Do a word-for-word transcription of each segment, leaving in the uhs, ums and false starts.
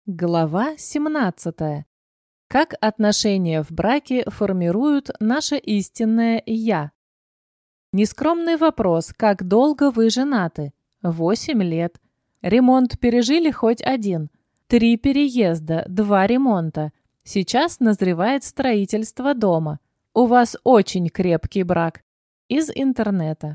Глава семнадцатая. Как отношения в браке формируют наше истинное «я». Нескромный вопрос: как долго вы женаты? Восемь лет. Ремонт пережили хоть один. Три переезда, два ремонта. Сейчас назревает строительство дома. У вас очень крепкий брак. Из интернета.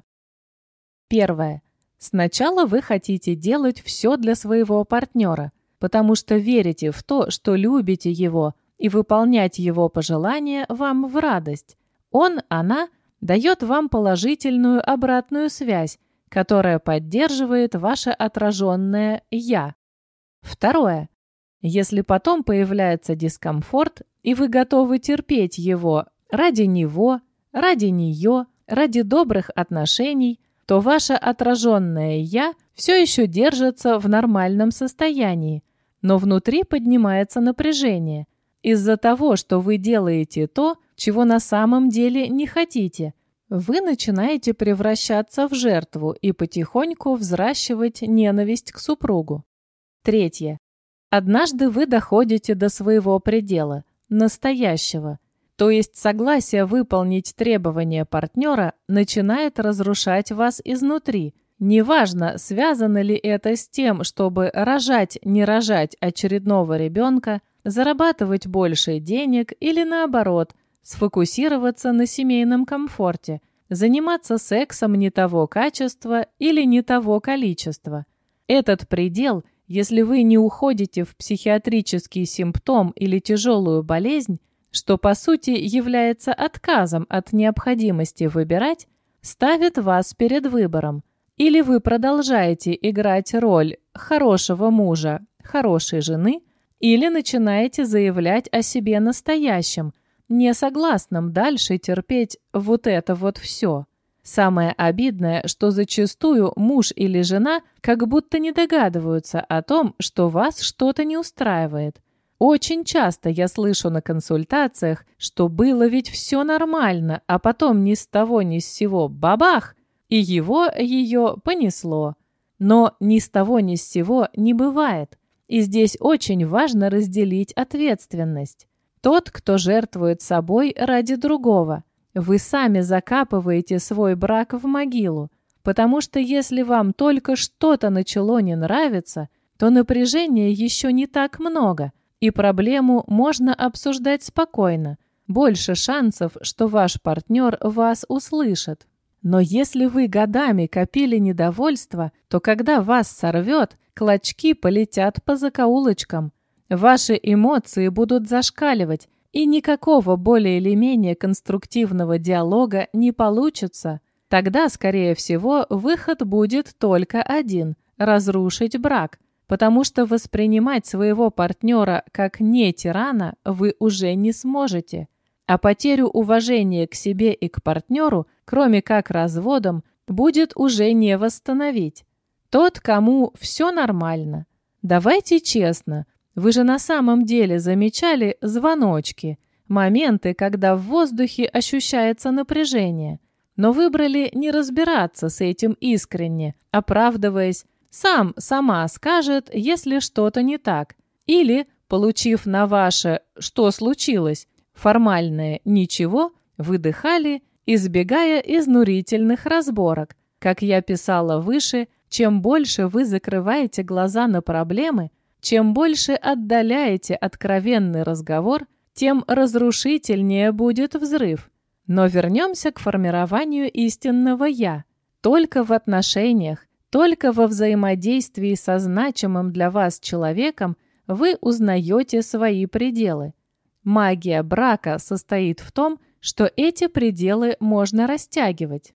Первое. Сначала вы хотите делать все для своего партнера, потому что верите в то, что любите его, и выполнять его пожелания вам в радость. Он, она дает вам положительную обратную связь, которая поддерживает ваше отраженное «я». Второе. Если потом появляется дискомфорт, и вы готовы терпеть его ради него, ради нее, ради добрых отношений, то ваше отраженное «я» все еще держится в нормальном состоянии, но внутри поднимается напряжение из-за того, что вы делаете то, чего на самом деле не хотите. Вы начинаете превращаться в жертву и потихоньку взращивать ненависть к супругу. Третье. Однажды вы доходите до своего предела, настоящего, то есть согласие выполнить требования партнера начинает разрушать вас изнутри. Неважно, связано ли это с тем, чтобы рожать, не рожать очередного ребенка, зарабатывать больше денег или наоборот, сфокусироваться на семейном комфорте, заниматься сексом не того качества или не того количества. Этот предел, если вы не уходите в психиатрический симптом или тяжелую болезнь, что по сути является отказом от необходимости выбирать, ставит вас перед выбором. Или вы продолжаете играть роль хорошего мужа, хорошей жены, или начинаете заявлять о себе настоящем, не согласном дальше терпеть вот это вот все. Самое обидное, что зачастую муж или жена как будто не догадываются о том, что вас что-то не устраивает. Очень часто я слышу на консультациях, что было ведь все нормально, а потом ни с того ни с сего бабах, и его, ее понесло. Но ни с того ни с сего не бывает. И здесь очень важно разделить ответственность. Тот, кто жертвует собой ради другого. Вы сами закапываете свой брак в могилу, потому что если вам только что-то начало не нравиться, то напряжения еще не так много, и проблему можно обсуждать спокойно. Больше шансов, что ваш партнер вас услышит. Но если вы годами копили недовольство, то когда вас сорвет, клочки полетят по закоулочкам. Ваши эмоции будут зашкаливать, и никакого более или менее конструктивного диалога не получится. Тогда, скорее всего, выход будет только один – разрушить брак, потому что воспринимать своего партнера как не тирана вы уже не сможете. А потерю уважения к себе и к партнеру, кроме как разводом, будет уже не восстановить. Тот, кому все нормально. Давайте честно, вы же на самом деле замечали звоночки, моменты, когда в воздухе ощущается напряжение, но выбрали не разбираться с этим искренне, оправдываясь, сам, сама скажет, если что-то не так, или, получив на ваше «что случилось?», формальное «ничего», выдыхали, избегая изнурительных разборок. Как я писала выше, чем больше вы закрываете глаза на проблемы, чем больше отдаляете откровенный разговор, тем разрушительнее будет взрыв. Но вернемся к формированию истинного «я». Только в отношениях, только во взаимодействии со значимым для вас человеком вы узнаете свои пределы. Магия брака состоит в том, что эти пределы можно растягивать.